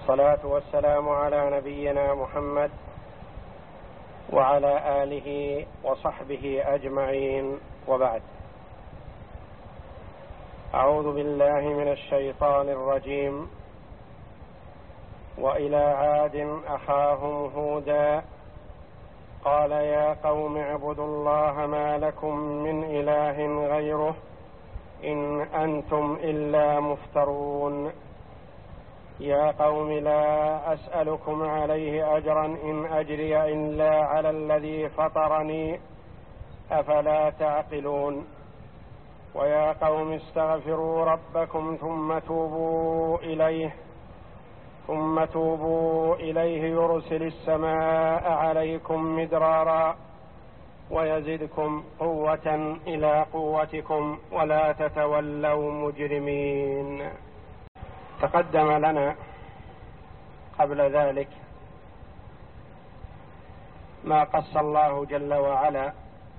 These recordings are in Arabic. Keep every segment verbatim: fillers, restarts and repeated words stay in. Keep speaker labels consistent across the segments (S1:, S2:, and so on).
S1: والصلاة والسلام على نبينا محمد وعلى آله وصحبه أجمعين، وبعد. أعوذ بالله من الشيطان الرجيم. وإلى عاد أخاهم هودا قال يا قوم اعبدوا الله ما لكم من إله غيره إن أنتم إلا مفترون. يا قوم لا أسألكم عليه أجرا إن أجري إلا على الذي فطرني أفلا تعقلون. ويا قوم استغفروا ربكم ثم توبوا إليه ثم توبوا إليه يرسل السماء عليكم مدرارا ويزدكم قوة إلى قوتكم ولا تتولوا مجرمين. تقدم لنا قبل ذلك ما قص الله جل وعلا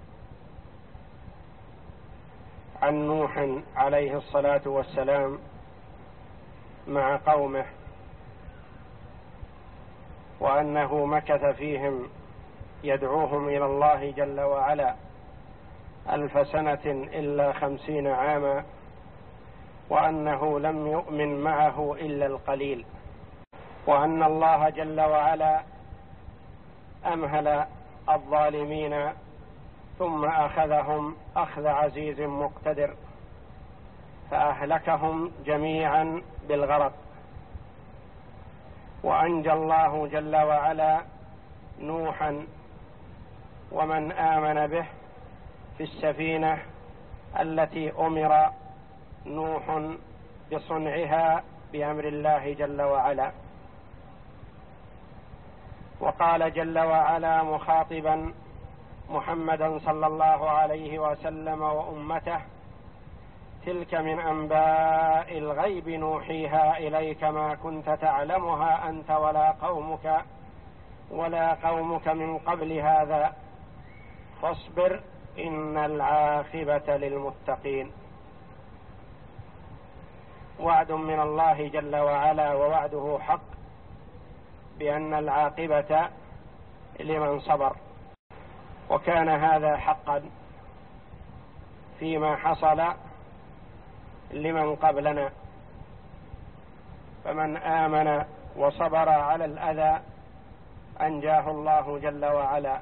S1: عن نوح عليه الصلاة والسلام مع قومه، وأنه مكث فيهم يدعوهم إلى الله جل وعلا ألف سنة إلا خمسين عاما، وأنه لم يؤمن معه إلا القليل، وأن الله جل وعلا أمهل الظالمين ثم أخذهم أخذ عزيز مقتدر فأهلكهم جميعا بالغرق. وأنجى الله جل وعلا نوحا ومن آمن به في السفينة التي أمر نوح بصنعها بأمر الله جل وعلا. وقال جل وعلا مخاطبا محمدا صلى الله عليه وسلم وأمته: تلك من أنباء الغيب نوحيها إليك ما كنت تعلمها أنت ولا قومك ولا قومك من قبل هذا فاصبر إن العاقبة للمتقين. وعد من الله جل وعلا، ووعده حق بأن العاقبة لمن صبر، وكان هذا حقا فيما حصل لمن قبلنا. فمن آمن وصبر على الأذى أنجاه الله جل وعلا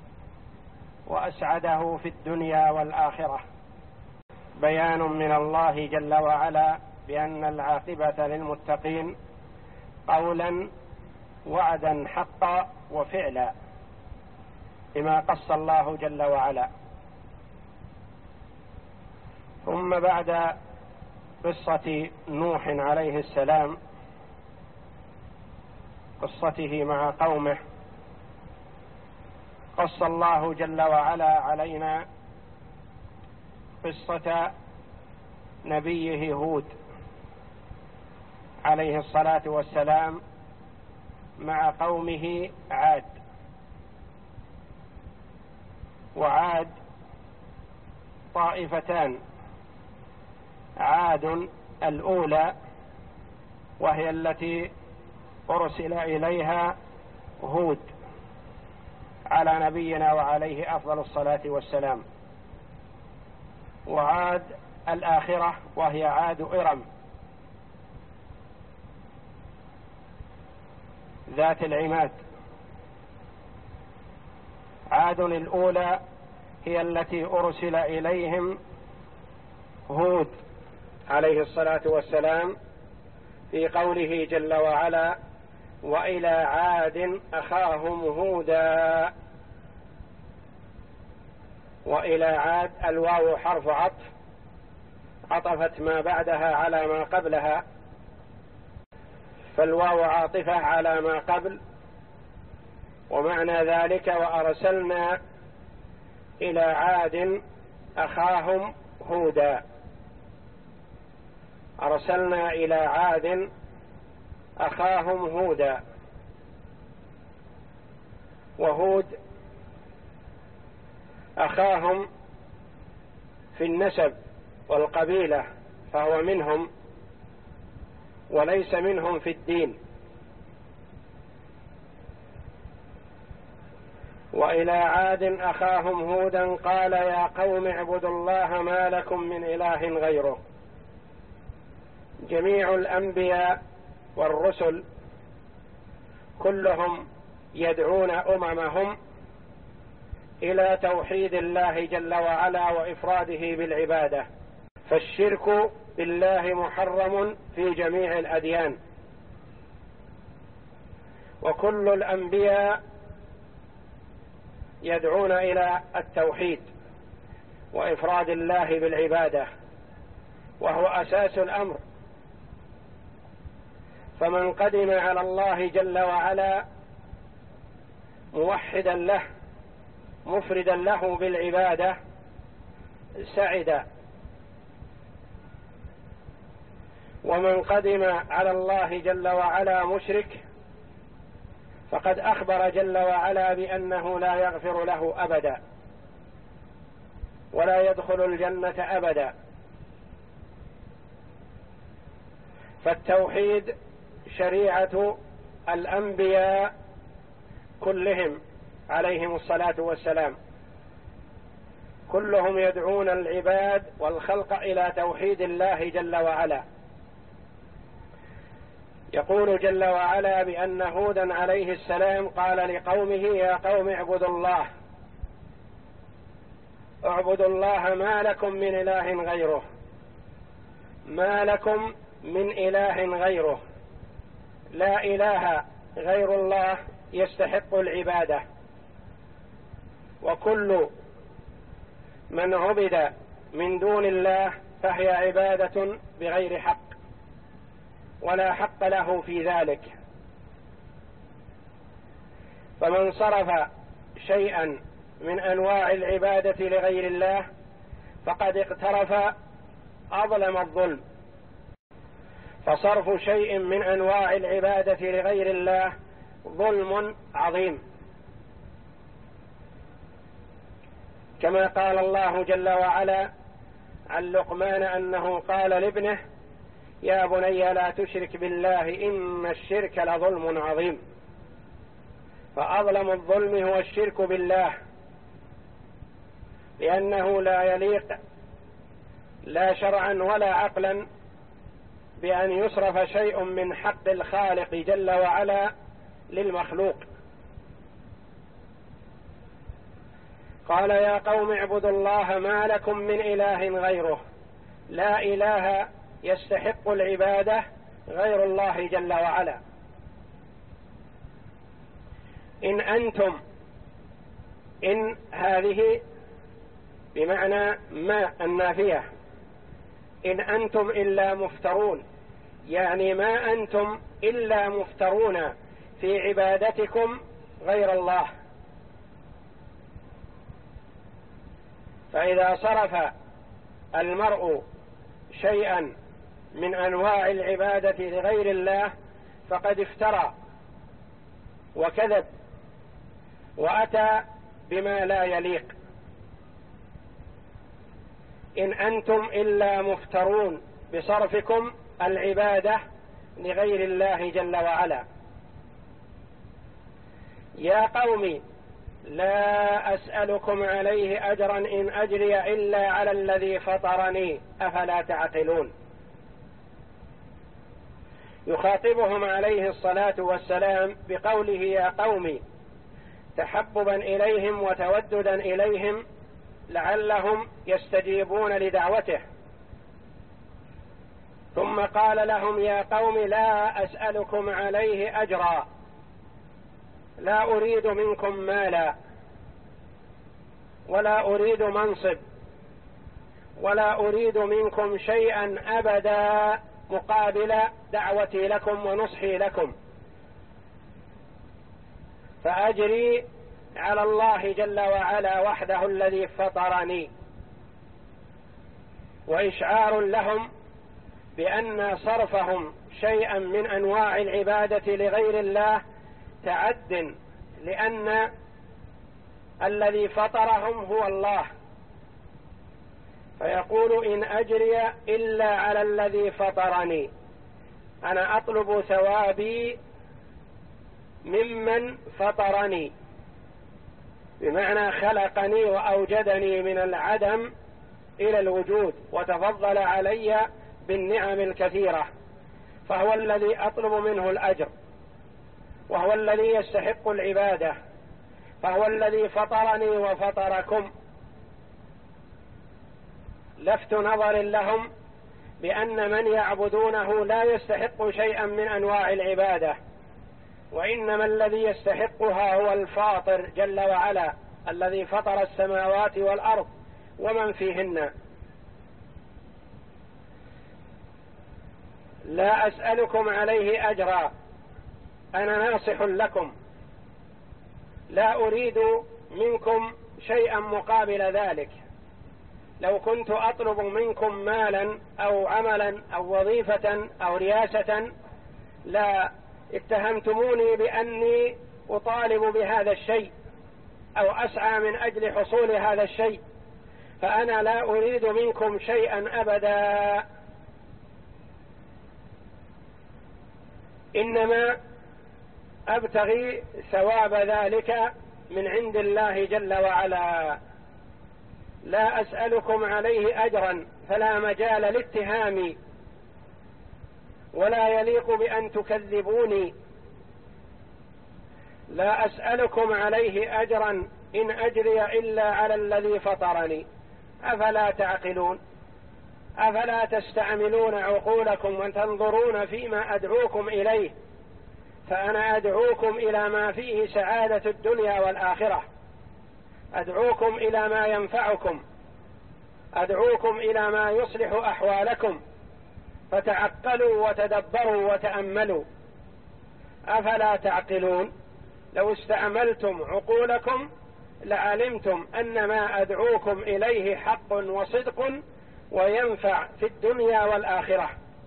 S1: وأسعده في الدنيا والآخرة. بيان من الله جل وعلا بأن العاقبة للمتقين قولا وعدا حقا وفعلا بما قص الله جل وعلا. ثم بعد قصة نوح عليه السلام، قصته مع قومه، قص الله جل وعلا علينا قصة نبيه هود عليه الصلاة والسلام مع قومه عاد. وعاد طائفتان: عاد الأولى وهي التي أرسل إليها هود على نبينا وعليه أفضل الصلاة والسلام، وعاد الآخرة وهي عاد إرم ذات العماد. عاد الأولى هي التي أرسل إليهم هود عليه الصلاة والسلام في قوله جل وعلا: وإلى عاد أخاهم هودا. وإلى عاد الواو حرف عطف عطفت ما بعدها على ما قبلها، فالواو عاطفة على ما قبل، ومعنى ذلك وأرسلنا إلى عاد أخاهم هودا. أرسلنا إلى عاد أخاهم هودا. وهود أخاهم في النسب والقبيلة، فهو منهم وليس منهم في الدين، وإلى عاد أخاهم هودا قال يا قوم اعبدوا الله ما لكم من إله غيره. جميع الأنبياء والرسل كلهم يدعون أممهم إلى توحيد الله جل وعلا وإفراده بالعبادة، فالشرك بالله محرم في جميع الأديان، وكل الأنبياء يدعون إلى التوحيد وإفراد الله بالعبادة، وهو أساس الأمر. فمن قدم على الله جل وعلا موحدا له مفردا له بالعبادة سعد، ومن قدم على الله جل وعلا مشرك فقد أخبر جل وعلا بأنه لا يغفر له أبدا ولا يدخل الجنة أبدا. فالتوحيد شريعة الأنبياء كلهم عليهم الصلاة والسلام، كلهم يدعون العباد والخلق إلى توحيد الله جل وعلا. يقول جل وعلا بأن هودا عليه السلام قال لقومه يا قوم اعبدوا الله اعبدوا الله ما لكم من إله غيره، ما لكم من إله غيره، لا إله غير الله يستحق العبادة، وكل من عبد من دون الله فهي عبادة بغير حق ولا حق له في ذلك. فمن صرف شيئا من أنواع العبادة لغير الله فقد اقترف أظلم الظلم. فصرف شيء من أنواع العبادة لغير الله ظلم عظيم، كما قال الله جل وعلا عن لقمان أنه قال لابنه يا بني لا تشرك بالله إن الشرك لظلم عظيم. فأظلم الظلم هو الشرك بالله، لأنه لا يليق لا شرعا ولا عقلا بأن يصرف شيء من حق الخالق جل وعلا للمخلوق. قال يا قوم اعبدوا الله ما لكم من إله غيره، لا إله يستحق العبادة غير الله جل وعلا. إن أنتم، إن هذه بمعنى ما النافية، إن أنتم إلا مفترون، يعني ما أنتم إلا مفترون في عبادتكم غير الله. فإذا صرف المرء شيئا من أنواع العبادة لغير الله فقد افترى وكذب وأتى بما لا يليق. إن أنتم إلا مفترون بصرفكم العبادة لغير الله جل وعلا. يا قوم لا أسألكم عليه أجرا إن أجري إلا على الذي فطرني أفلا تعقلون. يخاطبهم عليه الصلاة والسلام بقوله يا قوم تحببا إليهم وتوددا إليهم لعلهم يستجيبون لدعوته، ثم قال لهم يا قوم لا أسألكم عليه أجرا، لا أريد منكم مالا ولا أريد منصب ولا أريد منكم شيئا أبدا مقابل دعوتي لكم ونصحي لكم، فأجري على الله جل وعلا وحده الذي فطرني. وإشعار لهم بأن صرفهم شيئا من أنواع العبادة لغير الله تعد، لأن الذي فطرهم هو الله. فيقول إن أجري إلا على الذي فطرني، أنا أطلب ثوابي ممن فطرني، بمعنى خلقني وأوجدني من العدم إلى الوجود وتفضل علي بالنعم الكثيرة، فهو الذي أطلب منه الأجر، وهو الذي يستحق العبادة، فهو الذي فطرني وفطركم. لفت نظر لهم بأن من يعبدونه لا يستحق شيئا من أنواع العبادة، وإنما الذي يستحقها هو الفاطر جل وعلا الذي فطر السماوات والأرض ومن فيهن. لا أسألكم عليه أجرا، أنا ناصح لكم، لا أريد منكم شيئا مقابل ذلك. لو كنت أطلب منكم مالا أو عملا أو وظيفة أو رياسة لا اتهمتموني بأني أطالب بهذا الشيء أو أسعى من أجل حصول هذا الشيء، فأنا لا أريد منكم شيئا أبدا، إنما أبتغي ثواب ذلك من عند الله جل وعلا. لا أسألكم عليه أجرا، فلا مجال لاتهامي ولا يليق بأن تكذبوني. لا أسألكم عليه أجرا إن أجري إلا على الذي فطرني. أفلا تعقلون؟ أفلا تستعملون عقولكم وتنظرون فيما أدعوكم إليه؟ فأنا أدعوكم إلى ما فيه سعادة الدنيا والآخرة، أدعوكم إلى ما ينفعكم، أدعوكم إلى ما يصلح أحوالكم، فتعقلوا وتدبروا وتأملوا. أفلا تعقلون؟ لو استعملتم عقولكم لعلمتم أن ما أدعوكم إليه حق وصدق وينفع في الدنيا والآخرة.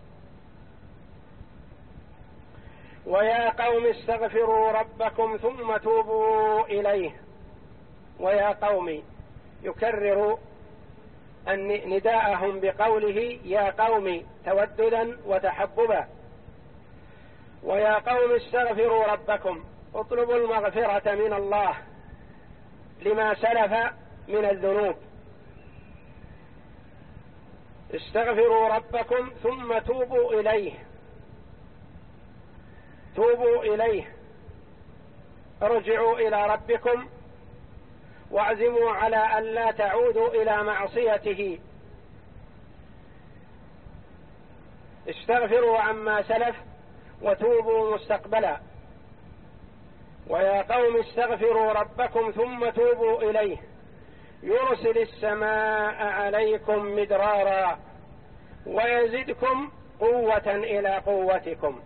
S1: ويا قوم استغفروا ربكم ثم توبوا إليه. ويا قوم يكرر نداءهم بقوله يا قوم توددا وتحببا. ويا قوم استغفروا ربكم، اطلبوا المغفرة من الله لما سلف من الذنوب. استغفروا ربكم ثم توبوا إليه، توبوا إليه، ارجعوا إلى ربكم واعزموا على أن لا تعودوا إلى معصيته. استغفروا عما سلف وتوبوا مستقبلا. ويا قوم استغفروا ربكم ثم توبوا إليه يرسل السماء عليكم مدرارا ويزدكم قوة إلى قوتكم.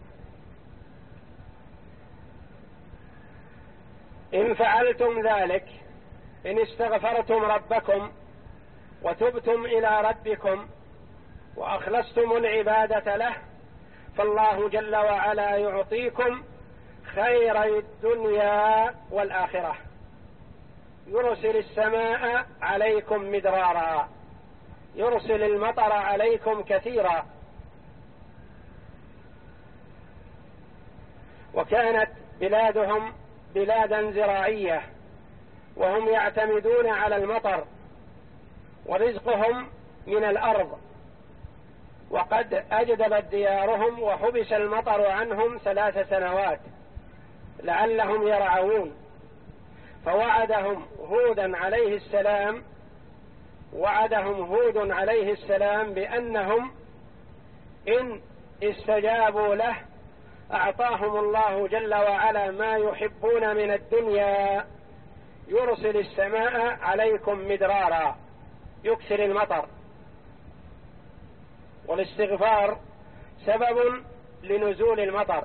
S1: إن فعلتم ذلك، إن استغفرتم ربكم وتبتم إلى ربكم وأخلصتم العبادة له، فالله جل وعلا يعطيكم خير الدنيا والآخرة. يرسل السماء عليكم مدرارا، يرسل المطر عليكم كثيرا. وكانت بلادهم بلادا زراعية وهم يعتمدون على المطر ورزقهم من الأرض، وقد أجدبت ديارهم وحبس المطر عنهم ثلاث سنوات لعلهم يرعون. فوعدهم هودا عليه السلام وعدهم هود عليه السلام بأنهم إن استجابوا له أعطاهم الله جل وعلا ما يحبون من الدنيا. يرسل السماء عليكم مدرارا، يكثر المطر. والاستغفار سبب لنزول المطر،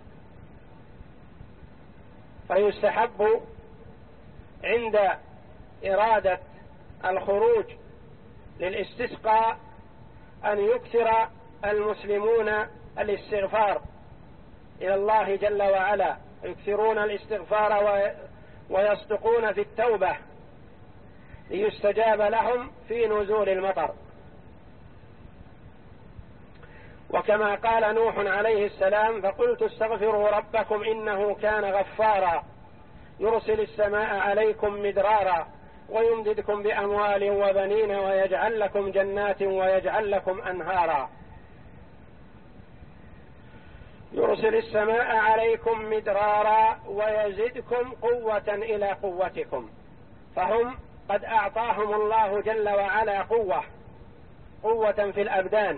S1: فيستحب عند إرادة الخروج للاستسقاء أن يكثر المسلمون الاستغفار إلى الله جل وعلا، يكثرون الاستغفار ويصدقون في التوبة ليستجاب لهم في نزول المطر. وكما قال نوح عليه السلام: فقلت استغفروا ربكم إنه كان غفارا يرسل السماء عليكم مدرارا ويمددكم بأموال وبنين ويجعل لكم جنات ويجعل لكم أنهارا. يرسل السماء عليكم مدرارا ويزدكم قوة إلى قوتكم، فهم قد أعطاهم الله جل وعلا قوة قوة في الأبدان،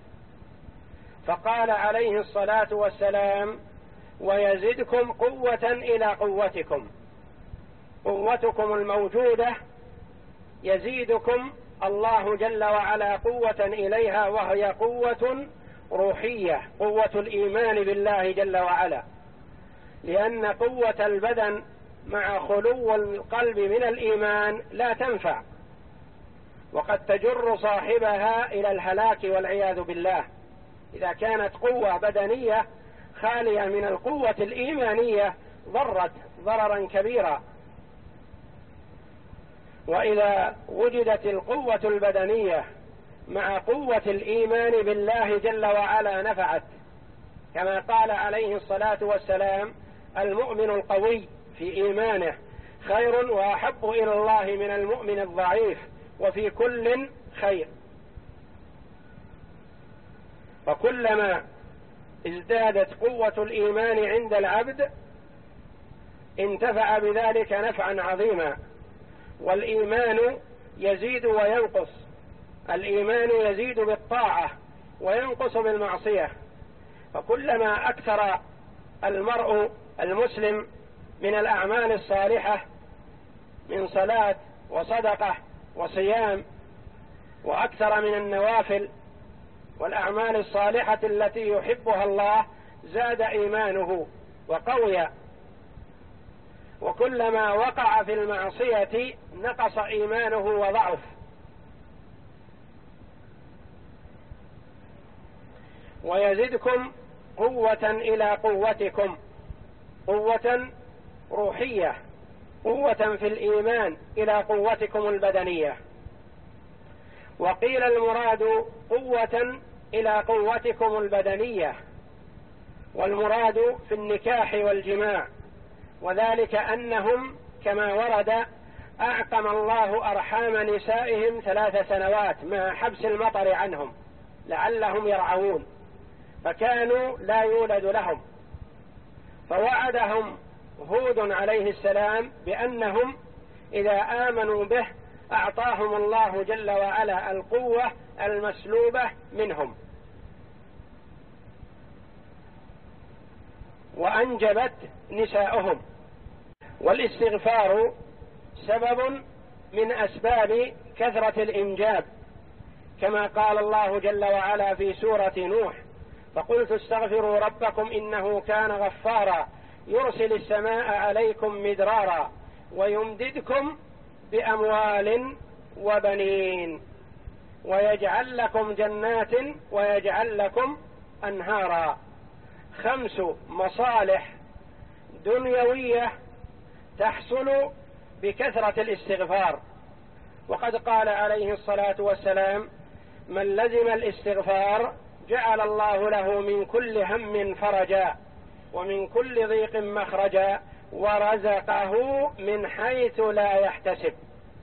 S1: فقال عليه الصلاة والسلام: ويزدكم قوة إلى قوتكم. قوتكم الموجودة يزيدكم الله جل وعلا قوة إليها، وهي قوة روحية، قوة الإيمان بالله جل وعلا، لأن قوة البدن مع خلو القلب من الإيمان لا تنفع، وقد تجر صاحبها إلى الهلاك والعياذ بالله. إذا كانت قوة بدنية خالية من القوة الإيمانية ضرت ضررا كبيرا، وإذا وجدت القوة البدنية مع قوة الإيمان بالله جل وعلا نفعت، كما قال عليه الصلاة والسلام: المؤمن القوي في إيمانه خير وأحب إلى الله من المؤمن الضعيف، وفي كل خير. فكلما ازدادت قوة الإيمان عند العبد انتفع بذلك نفعا عظيما. والإيمان يزيد وينقص، الإيمان يزيد بالطاعة وينقص بالمعصية، فكلما أكثر المرء المسلم من الأعمال الصالحة من صلاة وصدقة وصيام، وأكثر من النوافل والأعمال الصالحة التي يحبها الله، زاد إيمانه وقوي. وكلما وقع في المعصية نقص إيمانه وضعف. ويزدكم قوة إلى قوتكم، قوة روحية، قوة في الإيمان إلى قوتكم البدنية. وقيل المراد قوة إلى قوتكم البدنية، والمراد في النكاح والجماع، وذلك أنهم كما ورد أعقم الله أرحام نسائهم ثلاث سنوات مع حبس المطر عنهم لعلهم يرعون، فكانوا لا يولد لهم، فوعدهم هود عليه السلام بأنهم إذا آمنوا به أعطاهم الله جل وعلا القوة المسلوبة منهم، وأنجبت نساؤهم. والاستغفار سبب من أسباب كثرة الإنجاب، كما قال الله جل وعلا في سورة نوح: فقلت استغفروا ربكم إنه كان غفارا يرسل السماء عليكم مدرارا ويمددكم بأموال وبنين ويجعل لكم جنات ويجعل لكم أنهارا. خمس مصالح دنيوية تحصل بكثرة الاستغفار. وقد قال عليه الصلاة والسلام: من لزم الاستغفار جعل الله له من كل هم فرجا ومن كل ضيق مخرجا ورزقه من حيث لا يحتسب.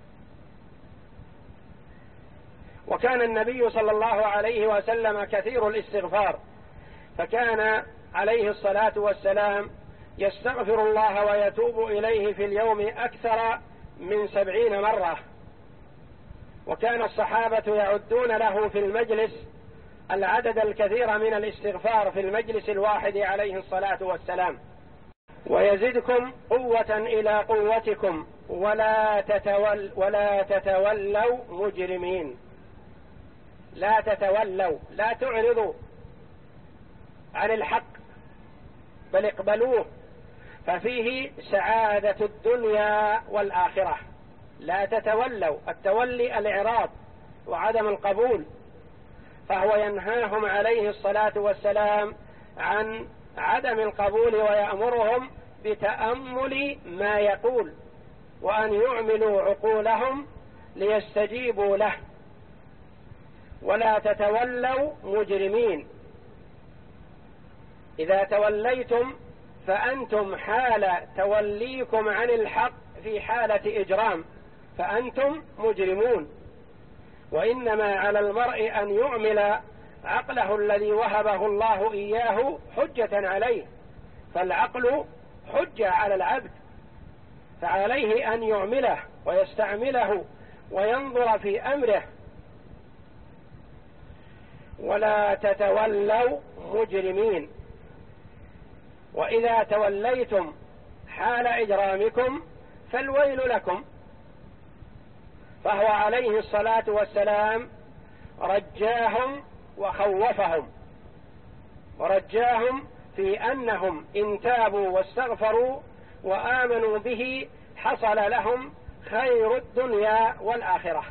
S1: وكان النبي صلى الله عليه وسلم كثير الاستغفار، فكان عليه الصلاة والسلام يستغفر الله ويتوب إليه في اليوم أكثر من سبعين مرة. وكان الصحابة يعدون له في المجلس العدد الكثير من الاستغفار في المجلس الواحد عليه الصلاة والسلام. ويزدكم قوة إلى قوتكم ولا تتول ولا تتولوا مجرمين. لا تتولوا، لا تعرضوا عن الحق بل اقبلوه، ففيه سعادة الدنيا والآخرة. لا تتولوا، التولي الإعراض وعدم القبول، فهو ينهاهم عليه الصلاة والسلام عن عدم القبول ويأمرهم بتأمل ما يقول وأن يعملوا عقولهم ليستجيبوا له. ولا تتولوا مجرمين، إذا توليتم فأنتم حال توليكم عن الحق في حالة إجرام، فأنتم مجرمون. وإنما على المرء أن يعمل عقله الذي وهبه الله إياه حجة عليه، فالعقل حجة على العبد، فعليه أن يعمله ويستعمله وينظر في أمره. ولا تتولوا مجرمين، وإذا توليتم حال إجرامكم فالويل لكم. فهو عليه الصلاة والسلام رجاهم وخوفهم، ورجاهم في أنهم إن تابوا واستغفروا وآمنوا به حصل لهم خير الدنيا والآخرة.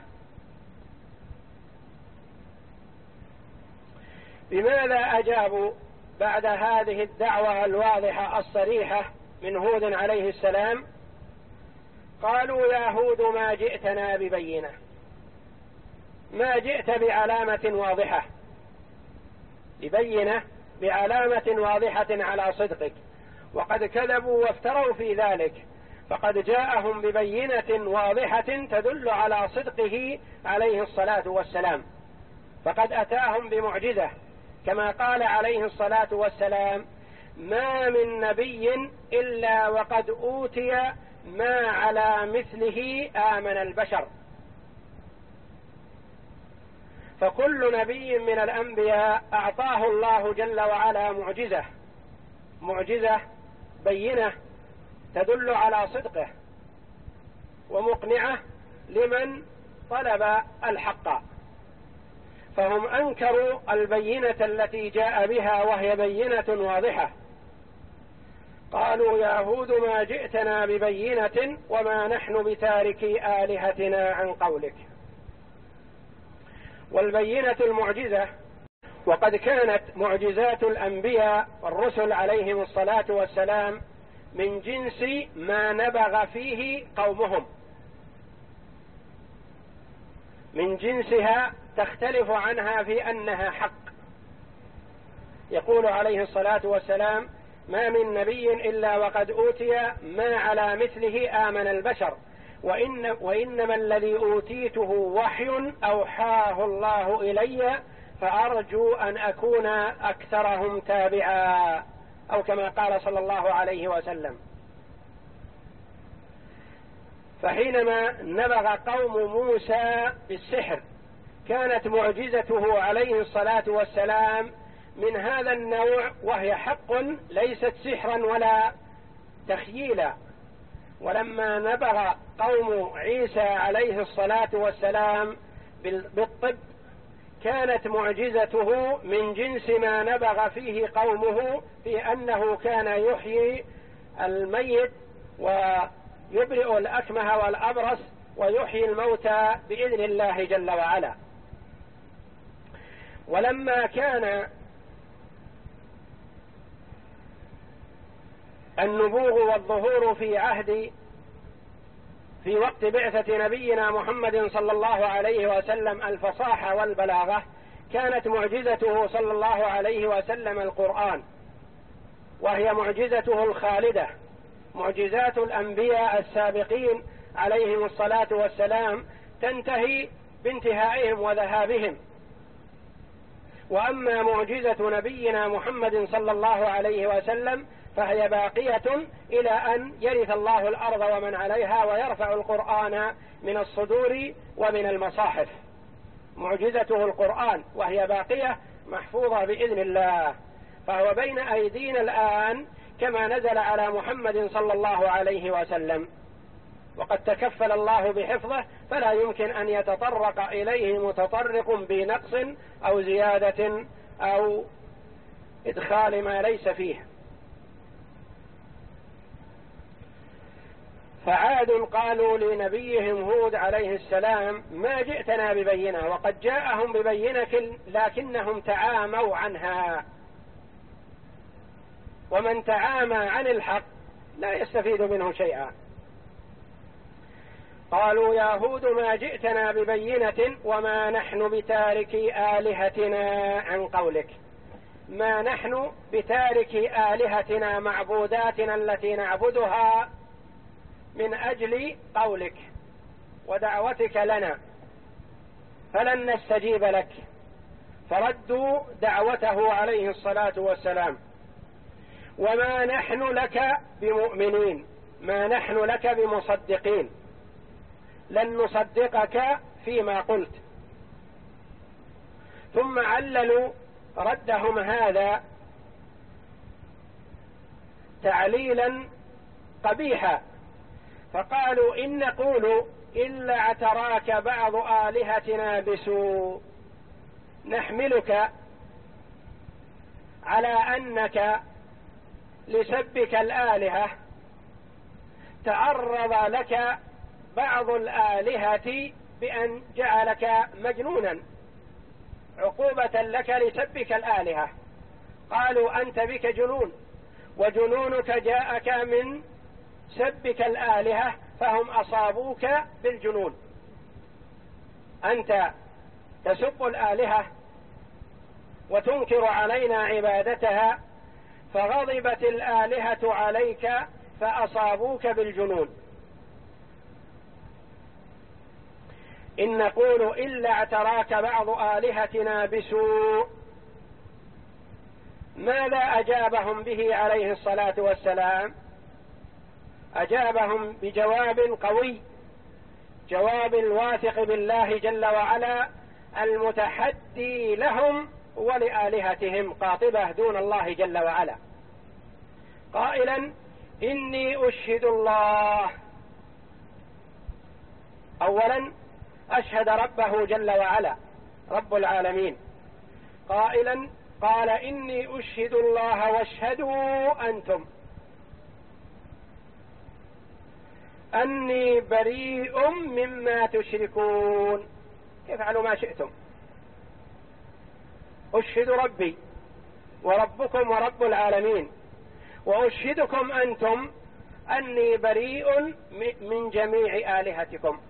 S1: بماذا أجابوا بعد هذه الدعوة الواضحة الصريحة من هود عليه السلام؟ قالوا يا هود ما جئتنا ببينة، ما جئت بعلامة واضحة، ببينة بعلامة واضحة على صدقك، وقد كذبوا وافتروا في ذلك، فقد جاءهم ببينة واضحة تدل على صدقه عليه الصلاة والسلام، فقد أتاهم بمعجزة، كما قال عليه الصلاة والسلام ما من نبي إلا وقد أوتي ما على مثله آمن البشر. فكل نبي من الأنبياء أعطاه الله جل وعلا معجزة، معجزة بينة تدل على صدقه ومقنعة لمن طلب الحق، فهم أنكروا البينة التي جاء بها وهي بينة واضحة. قالوا يا هود ما جئتنا ببينة وما نحن بتاركي آلهتنا عن قولك. والبينة المعجزة، وقد كانت معجزات الأنبياء والرسل عليهم الصلاة والسلام من جنس ما نبغ فيه قومهم، من جنسها تختلف عنها في أنها حق. يقول عليه الصلاة والسلام ما من نبي إلا وقد أوتي ما على مثله آمن البشر، وإن وإنما الذي أوتيته وحي أوحاه الله إلي فأرجو أن أكون أكثرهم تابعا، أو كما قال صلى الله عليه وسلم. فحينما نبغ قوم موسى بالسحر كانت معجزته عليه الصلاة والسلام من هذا النوع، وهي حق ليست سحرا ولا تخييلا. ولما نبغ قوم عيسى عليه الصلاة والسلام بالطب كانت معجزته من جنس ما نبغ فيه قومه، في أنه كان يحيي الميت ويبرئ الأكمه والأبرص ويحيي الموتى بإذن الله جل وعلا. ولما كان النبوغ والظهور في عهد في وقت بعثة نبينا محمد صلى الله عليه وسلم الفصاحة والبلاغة، كانت معجزته صلى الله عليه وسلم القرآن، وهي معجزته الخالدة. معجزات الأنبياء السابقين عليهم الصلاة والسلام تنتهي بانتهائهم وذهابهم، وأما معجزة نبينا محمد صلى الله عليه وسلم فهي باقية إلى أن يرث الله الأرض ومن عليها ويرفع القرآن من الصدور ومن المصاحف. معجزته القرآن وهي باقية محفوظة بإذن الله، فهو بين أيدينا الآن كما نزل على محمد صلى الله عليه وسلم، وقد تكفل الله بحفظه، فلا يمكن أن يتطرق إليه متطرق بنقص أو زيادة أو إدخال ما ليس فيه. فعاد قالوا لنبيهم هود عليه السلام ما جئتنا ببينة، وقد جاءهم ببينة لكنهم تعاموا عنها، ومن تعامى عن الحق لا يستفيد منه شيئا. قالوا يا هود ما جئتنا ببينة وما نحن بتاركي آلهتنا عن قولك. ما نحن بتارك آلهتنا معبوداتنا التي نعبدها من أجل قولك ودعوتك لنا، فلن نستجيب لك. فردوا دعوته عليه الصلاة والسلام. وما نحن لك بمؤمنين، ما نحن لك بمصدقين، لن نصدقك فيما قلت. ثم عللوا ردهم هذا تعليلا قبيحا، فقالوا إن نقول إلا اعتراك بعض آلهتنا بسوء، نحملك على أنك لسبك الآلهة تعرض لك بعض الآلهة بأن جعلك مجنونا عقوبة لك لسبك الآلهة. قالوا أنت بك جنون، وجنونك جاءك من سبك الآلهة، فهم أصابوك بالجنون. أنت تسب الآلهة وتنكر علينا عبادتها، فغضبت الآلهة عليك فأصابوك بالجنون. إن نقول إلا اعتراك بعض آلهتنا بسوء. ماذا أجابهم به عليه الصلاة والسلام؟ أجابهم بجواب قوي، جواب الواثق بالله جل وعلا المتحدي لهم ولآلهتهم، قاطبة دون الله جل وعلا، قائلا إني أشهد الله. أولا أشهد ربه جل وعلا رب العالمين، قائلا قال إني أشهد الله واشهدوا أنتم أني بريء مما تشركون، افعلوا ما شئتم. أشهد ربي وربكم ورب العالمين، وأشهدكم أنتم أني بريء من جميع آلهتكم.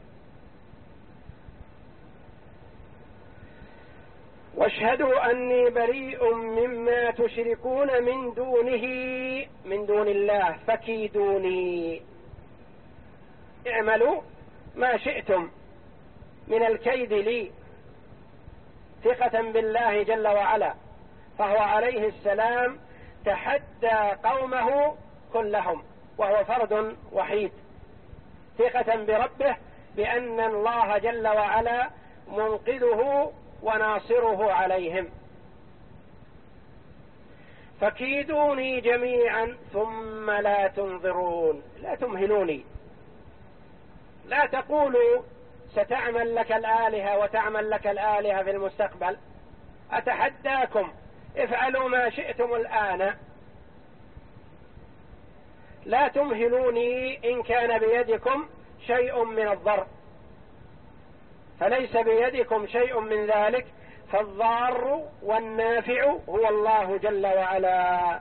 S1: واشهدوا أني بريء مما تشركون من دونه من دون الله فكيدوني، اعملوا ما شئتم من الكيد لي، ثقة بالله جل وعلا. فهو عليه السلام تحدى قومه كلهم وهو فرد وحيد، ثقة بربه بأن الله جل وعلا منقذه وناصره عليهم. فكيدوني جميعا ثم لا تنظرون، لا تمهلوني، لا تقولوا ستعمل لك الآلهة وتعمل لك الآلهة في المستقبل. أتحداكم افعلوا ما شئتم الآن، لا تمهلوني إن كان بيدكم شيء من الضر، فليس بيدكم شيء من ذلك، فالضار والنافع هو الله جل وعلا.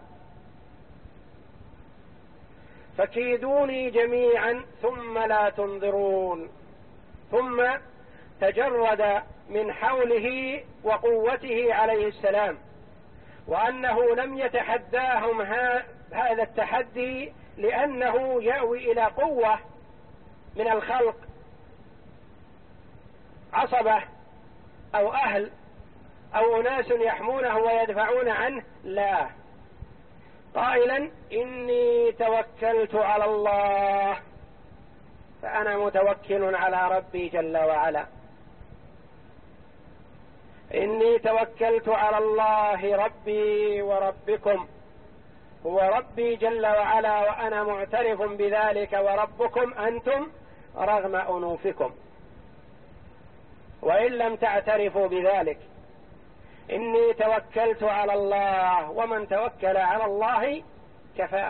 S1: فكيدوني جميعا ثم لا تنظرون. ثم تجرد من حوله وقوته عليه السلام، وأنه لم يتحداهم هذا التحدي لأنه يأوي إلى قوة من الخلق، عصبة أو أهل أو أناس يحمونه ويدفعون عنه، لا، قائلا إني توكلت على الله، فأنا متوكل على ربي جل وعلا. إني توكلت على الله ربي وربكم، هو ربي جل وعلا وأنا معترف بذلك، وربكم أنتم رغم أنوفكم وإن لم تعترفوا بذلك. إني توكلت على الله، ومن توكل على الله كفاه.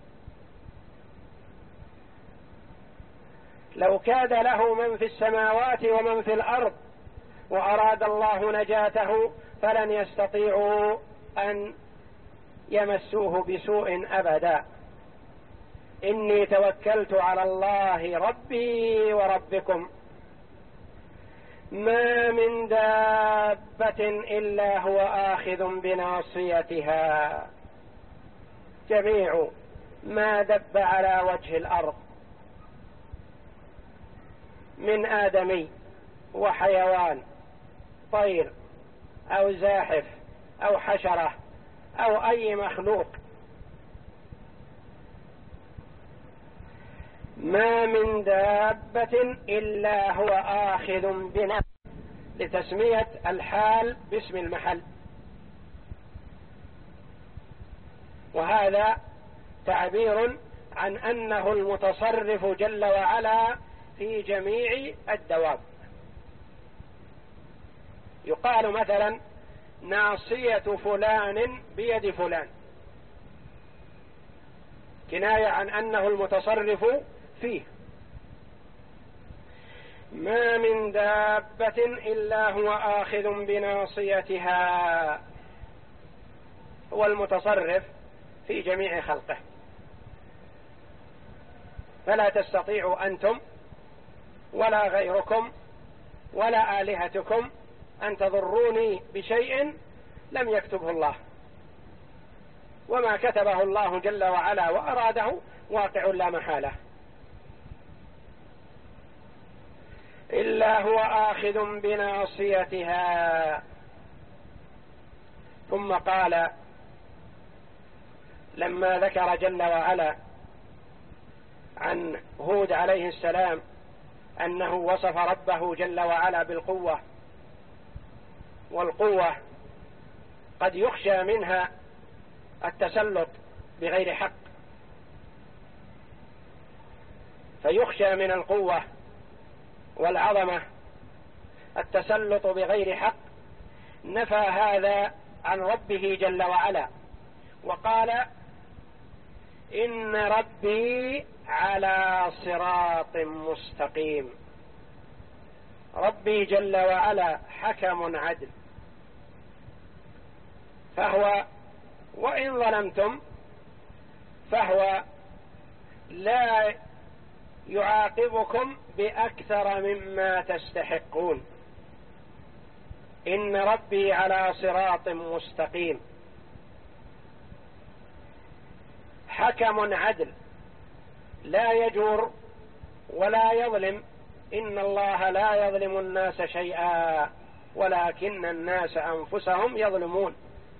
S1: لو كاد له من في السماوات ومن في الأرض وأراد الله نجاته فلن يستطيعوا أن يمسوه بسوء أبدا. إني توكلت على الله ربي وربكم ما من دابة إلا هو آخذ بناصيتها. جميع ما دب على وجه الأرض من آدمي وحيوان، طير أو زاحف أو حشرة أو أي مخلوق، ما من دابة إلا هو آخذ بنا، لتسمية الحال باسم المحل. وهذا تعبير عن أنه المتصرف جل وعلا في جميع الدواب. يقال مثلا ناصية فلان بيد فلان، كناية عن أنه المتصرف فيه. ما من دابة إلا هو آخذ بناصيتها، هو المتصرف في جميع خلقه، فلا تستطيعوا أنتم ولا غيركم ولا آلهتكم أن تضروني بشيء لم يكتبه الله، وما كتبه الله جل وعلا وأراده واقع لا محالة. إلا هو آخذ بناصيتها. ثم قال لما ذكر جل وعلا عن هود عليه السلام أنه وصف ربه جل وعلا بالقوة، والقوة قد يخشى منها التسلط بغير حق، فيخشى من القوة والعظمة التسلط بغير حق، نفى هذا عن ربه جل وعلا وقال إن ربي على صراط مستقيم. ربي جل وعلا حكم عدل، فهو وإن ظلمتم فهو لا يعاقبكم بأكثر مما تستحقون. إن ربي على صراط مستقيم، حكم عدل لا يجور ولا يظلم. إن الله لا يظلم الناس شيئا ولكن الناس أنفسهم يظلمون.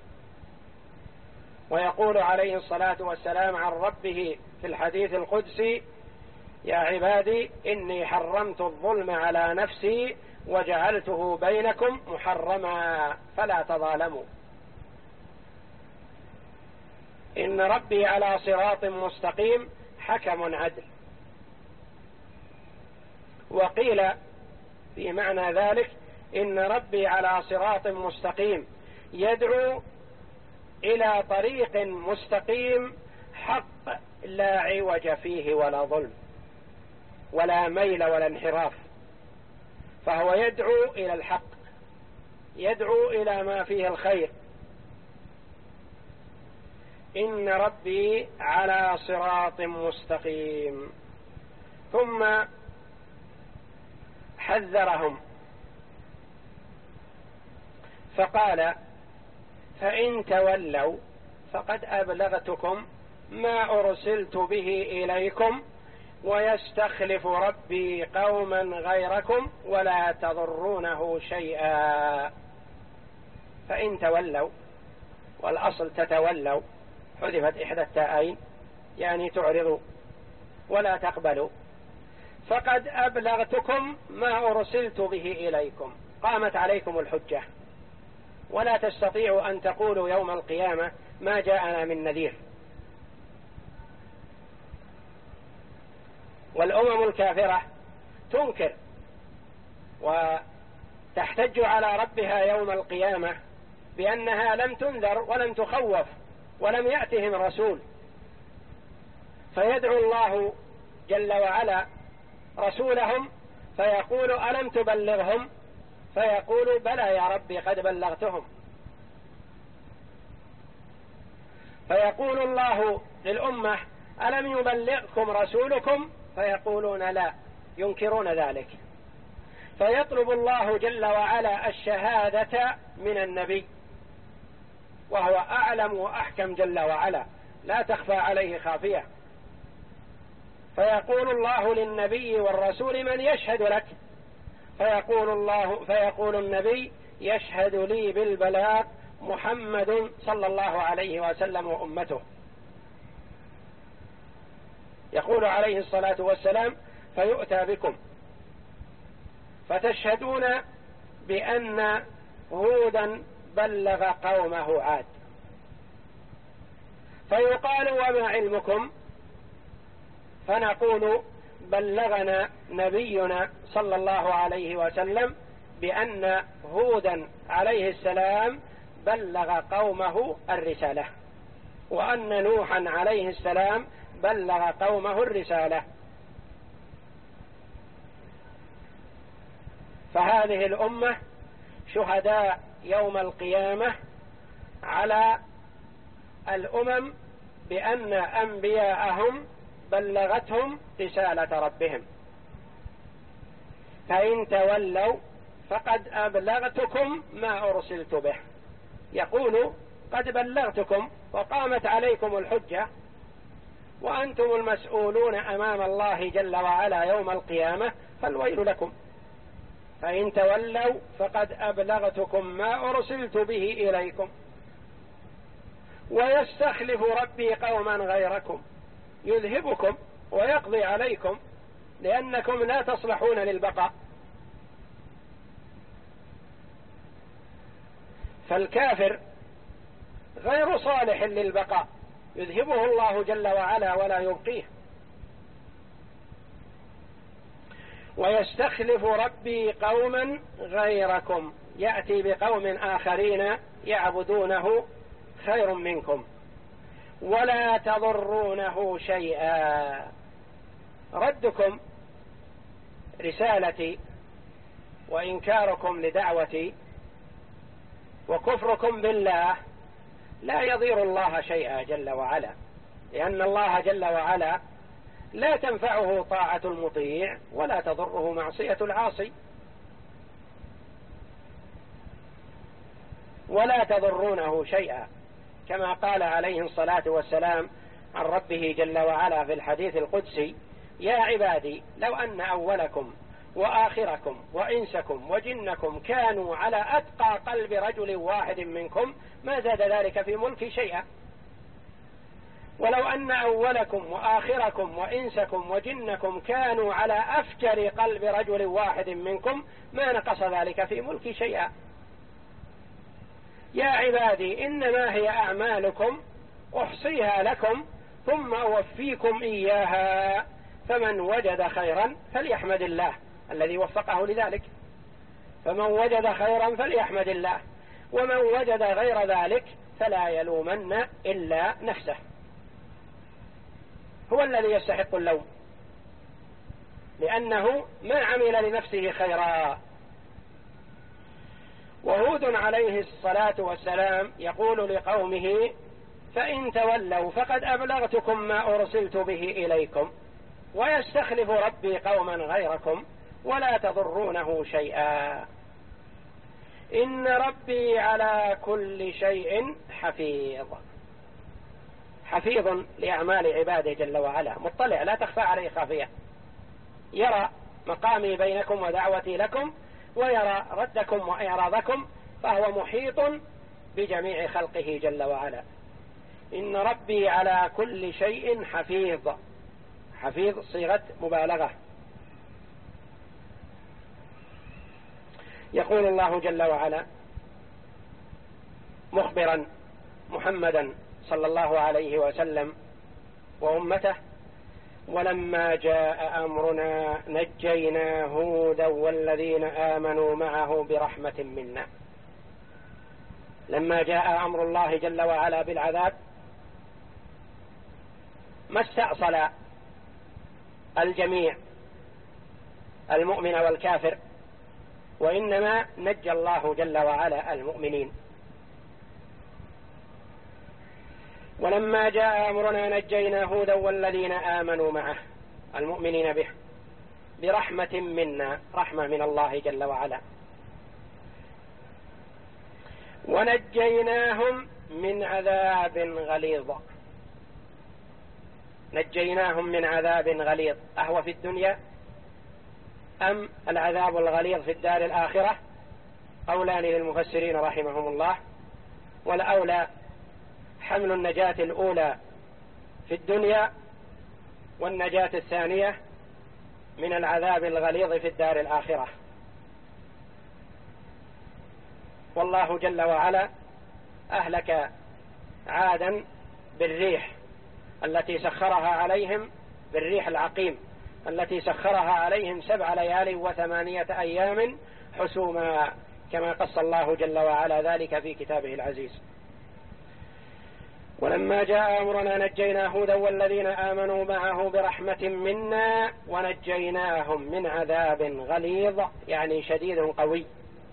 S1: ويقول عليه الصلاة والسلام عن ربه في الحديث القدسي يا عبادي إني حرمت الظلم على نفسي وجعلته بينكم محرما فلا تظالموا. إن ربي على صراط مستقيم حكم عدل. وقيل في معنى ذلك إن ربي على صراط مستقيم يدعو إلى طريق مستقيم حق لا عوج فيه ولا ظلم ولا ميل ولا انحراف، فهو يدعو إلى الحق، يدعو إلى ما فيه الخير. إن ربي على صراط مستقيم. ثم حذرهم فقال فإن تولوا فقد أبلغتكم ما أرسلت به إليكم ويستخلف ربي قوما غيركم ولا تضرونه شيئا. فإن تولوا، والأصل تتولوا، حذفت إحدى التاءين يعني تعرضوا ولا تقبلوا. فقد أبلغتكم ما أرسلت به إليكم، قامت عليكم الحجة، ولا تستطيعوا أن تقولوا يوم القيامة ما جاءنا من نذير. والأمم الكافرة تنكر وتحتج على ربها يوم القيامة بأنها لم تنذر ولم تخوف ولم يأتهم رسول، فيدعو الله جل وعلا رسولهم فيقول ألم تبلغهم؟ فيقول بلى يا ربي قد بلغتهم. فيقول الله للأمة ألم يبلغكم رسولكم؟ فيقولون لا، ينكرون ذلك. فيطلب الله جل وعلا الشهادة من النبي، وهو أعلم وأحكم جل وعلا، لا تخفى عليه خافية. فيقول الله للنبي والرسول: من يشهد لك؟ فيقول الله فيقول النبي: يشهد لي بالبلاغ محمد صلى الله عليه وسلم وأمته. يقول عليه الصلاة والسلام: فيؤتى بكم فتشهدون بأن هودا بلغ قومه عاد، فيقال: وما علمكم؟ فنقول: بلغنا نبينا صلى الله عليه وسلم بأن هودا عليه السلام بلغ قومه الرسالة، وأن نوحا عليه السلام بلغ قومه الرسالة. فهذه الأمة شهداء يوم القيامة على الأمم بأن أنبياءهم بلغتهم رسالة ربهم. فإن تولوا فقد أبلغتكم ما أرسلت به. يقول: قد بلغتكم وقامت عليكم الحجة، وأنتم المسؤولون أمام الله جل وعلا يوم القيامة، فالويل لكم. فإن تولوا فقد أبلغتكم ما أرسلت به إليكم، ويستخلف ربي قوما غيركم يذهبكم ويقضي عليكم، لأنكم لا تصلحون للبقاء. فالكافر غير صالح للبقاء، يذهبه الله جل وعلا ولا يبقيه. ويستخلف ربي قوما غيركم، يأتي بقوم آخرين يعبدونه خير منكم، ولا تضرونه شيئا. ردكم رسالتي وإنكاركم لدعوتي وكفركم بالله لا يضير الله شيئا جل وعلا، لأن الله جل وعلا لا تنفعه طاعة المطيع ولا تضره معصية العاصي. ولا تضرونه شيئا، كما قال عليه الصلاة والسلام عن ربه جل وعلا في الحديث القدسي: يا عبادي لو أن أولكم وآخركم وإنسكم وجنكم كانوا على أتقى قلب رجل واحد منكم ما زاد ذلك في ملكي شيئا. ولو أن أولكم وآخركم وإنسكم وجنكم كانوا على أفجر قلب رجل واحد منكم ما نقص ذلك في ملكي شيئا. يا عبادي إنما هي أعمالكم أحصيها لكم ثم أوفيكم إياها، فمن وجد خيرا فليحمد الله الذي وفقه لذلك، فمن وجد خيرا فليحمد الله، ومن وجد غير ذلك فلا يلومن إلا نفسه، هو الذي يستحق اللوم، لأنه ما عمل لنفسه خيرا. وهود عليه الصلاة والسلام يقول لقومه: فإن تولوا فقد أبلغتكم ما أرسلت به إليكم، ويستخلف ربي قوما غيركم ولا تضرونه شيئا، إن ربي على كل شيء حفيظ. حفيظ لأعمال عباده جل وعلا، مطلع لا تخفى عليه خافية، يرى مقامي بينكم ودعوتي لكم، ويرى ردكم وإعراضكم، فهو محيط بجميع خلقه جل وعلا. إن ربي على كل شيء حفيظ. حفيظ صيغة مبالغة. يقول الله جل وعلا مخبرا محمدا صلى الله عليه وسلم وأمته: ولما جاء أمرنا نجينا هودا والذين آمنوا معه برحمة منا. لما جاء أمر الله جل وعلا بالعذاب ما استأصل الجميع المؤمن والكافر، وإنما نجى الله جل وعلا المؤمنين. ولما جاء أمرنا نجينا هودا والذين آمنوا معه، المؤمنين به، برحمة منا، رحمة من الله جل وعلا. ونجيناهم من عذاب غليظ. نجيناهم من عذاب غليظ، أهو في الدنيا أم العذاب الغليظ في الدار الآخرة؟ قولان للمفسرين رحمهم الله، والأولى حمل النجاة الأولى في الدنيا والنجاة الثانية من العذاب الغليظ في الدار الآخرة. والله جل وعلا أهلك عادا بالريح التي سخرها عليهم، بالريح العقيم التي سخرها عليهم سبع ليال وثمانية أيام حسوما، كما قص الله جل وعلا ذلك في كتابه العزيز. ولما جاء أمرنا نجينا هودا والذين آمنوا معه برحمة منا ونجيناهم من عذاب غليظ، يعني شديد قوي.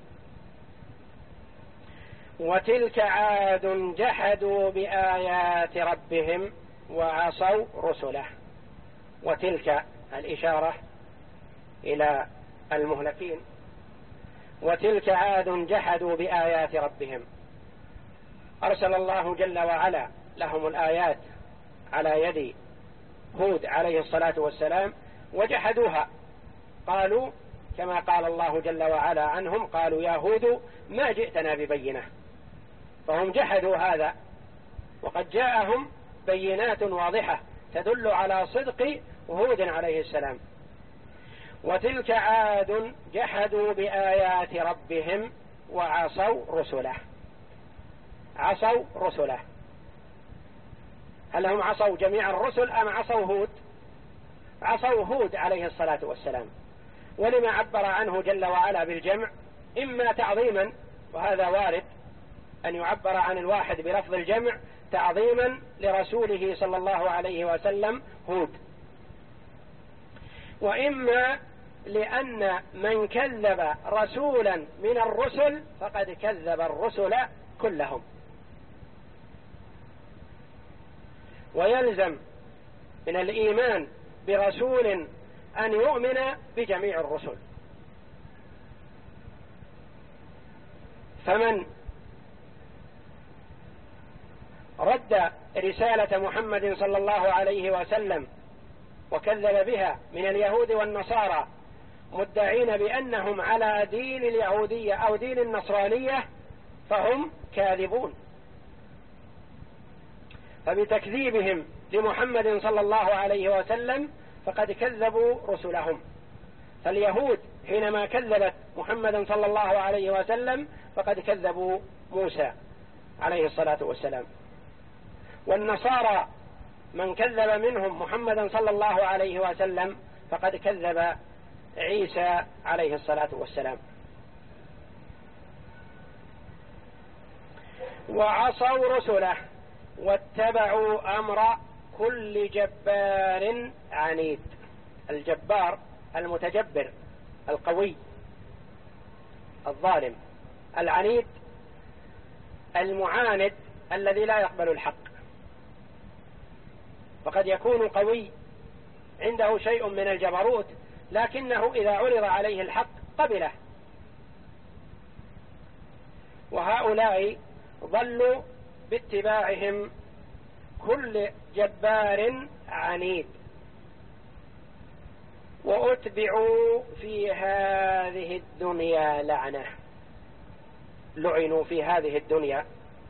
S1: وتلك عاد جحدوا بآيات ربهم وعصوا رسله. وتلك الإشارة إلى المهلكين. وتلك عاد جحدوا بآيات ربهم، أرسل الله جل وعلا لهم الآيات على يد هود عليه الصلاة والسلام وجحدوها، قالوا كما قال الله جل وعلا عنهم: قالوا يا هود ما جئتنا ببينة. فهم جحدوا هذا، وقد جاءهم بينات واضحة تدل على صدق هود عليه السلام. وتلك عاد جحدوا بآيات ربهم وعصوا رسله. عصوا رسله، هل هم عصوا جميع الرسل أم عصوا هود؟ عصوا هود عليه الصلاة والسلام. ولما عبر عنه جل وعلا بالجمع؟ إما تعظيما، وهذا وارد أن يعبر عن الواحد بلفظ الجمع تعظيما لرسوله صلى الله عليه وسلم هود، وإما لأن من كذب رسولا من الرسل فقد كذب الرسل كلهم، ويلزم من الإيمان برسول أن يؤمن بجميع الرسل. فمن رد رسالة محمد صلى الله عليه وسلم وكذب بها من اليهود والنصارى مدعين بأنهم على دين اليهودية أو دين النصرانية فهم كاذبون. فبتكذيبهم لمحمد صلى الله عليه وسلم فقد كذبوا رسلهم. فاليهود حينما كذبت محمد صلى الله عليه وسلم فقد كذبوا موسى عليه الصلاة والسلام، والنصارى من كذب منهم محمدا صلى الله عليه وسلم فقد كذب عيسى عليه الصلاة والسلام. وعصوا رسله واتبعوا أمر كل جبار عنيد. الجبار المتجبر القوي الظالم، العنيد المعاند الذي لا يقبل الحق. فقد يكون قوي عنده شيء من الجبروت، لكنه إذا عرض عليه الحق قبله. وهؤلاء ضلوا باتباعهم كل جبار عنيد، وأتبعوا في هذه الدنيا لعنة. لعنوا في هذه الدنيا.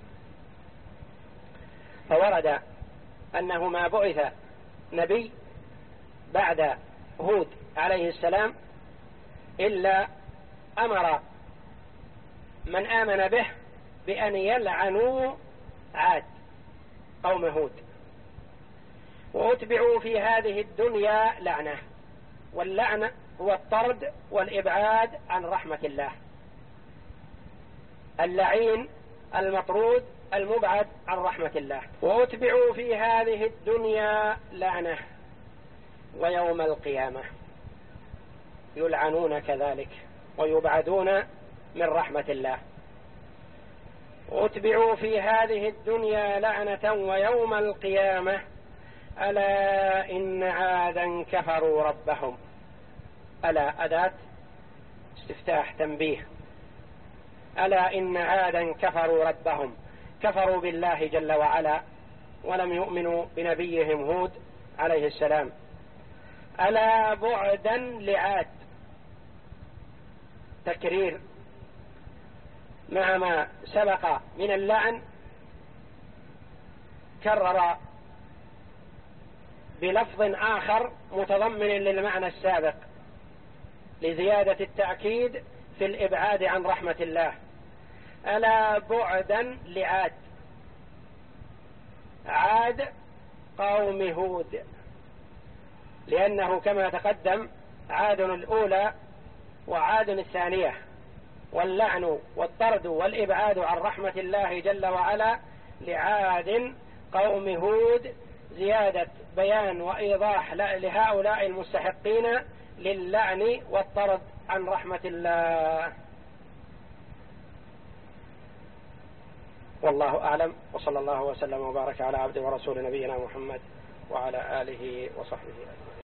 S1: فورد أنه ما بعث نبي بعد هود عليه السلام إلا أمر من آمن به بأن يلعنوا عاد قوم هود. وأتبعوا في هذه الدنيا لعنة، واللعنة هو الطرد والإبعاد عن رحمة الله. اللعين المطرود المبعد عن رحمة الله. وأتبعوا في هذه الدنيا لعنة ويوم القيامة يلعنون كذلك ويبعدون من رحمة الله. أتبعوا في هذه الدنيا لعنة ويوم القيامة ألا إن عادا كفروا ربهم. ألا أداة استفتاح تنبيه. ألا إن عادا كفروا ربهم، كفروا بالله جل وعلا ولم يؤمنوا بنبيهم هود عليه السلام. ألا بعدا لعاد، تكرير مع ما سبق من اللعن، كرر بلفظ آخر متضمن للمعنى السابق لزيادة التأكيد في الإبعاد عن رحمة الله. ألا بعدا لعاد، عاد قوم هود، لأنه كما تقدم عاد الأولى وعاد الثانية، واللعن والطرد والإبعاد عن رحمة الله جل وعلا لعاد قوم هود زيادة بيان وإيضاح لهؤلاء المستحقين للعن والطرد عن رحمة الله. والله أعلم، وصلى الله وسلم وبارك على عبد ورسول نبينا محمد وعلى آله وصحبه أجمعين.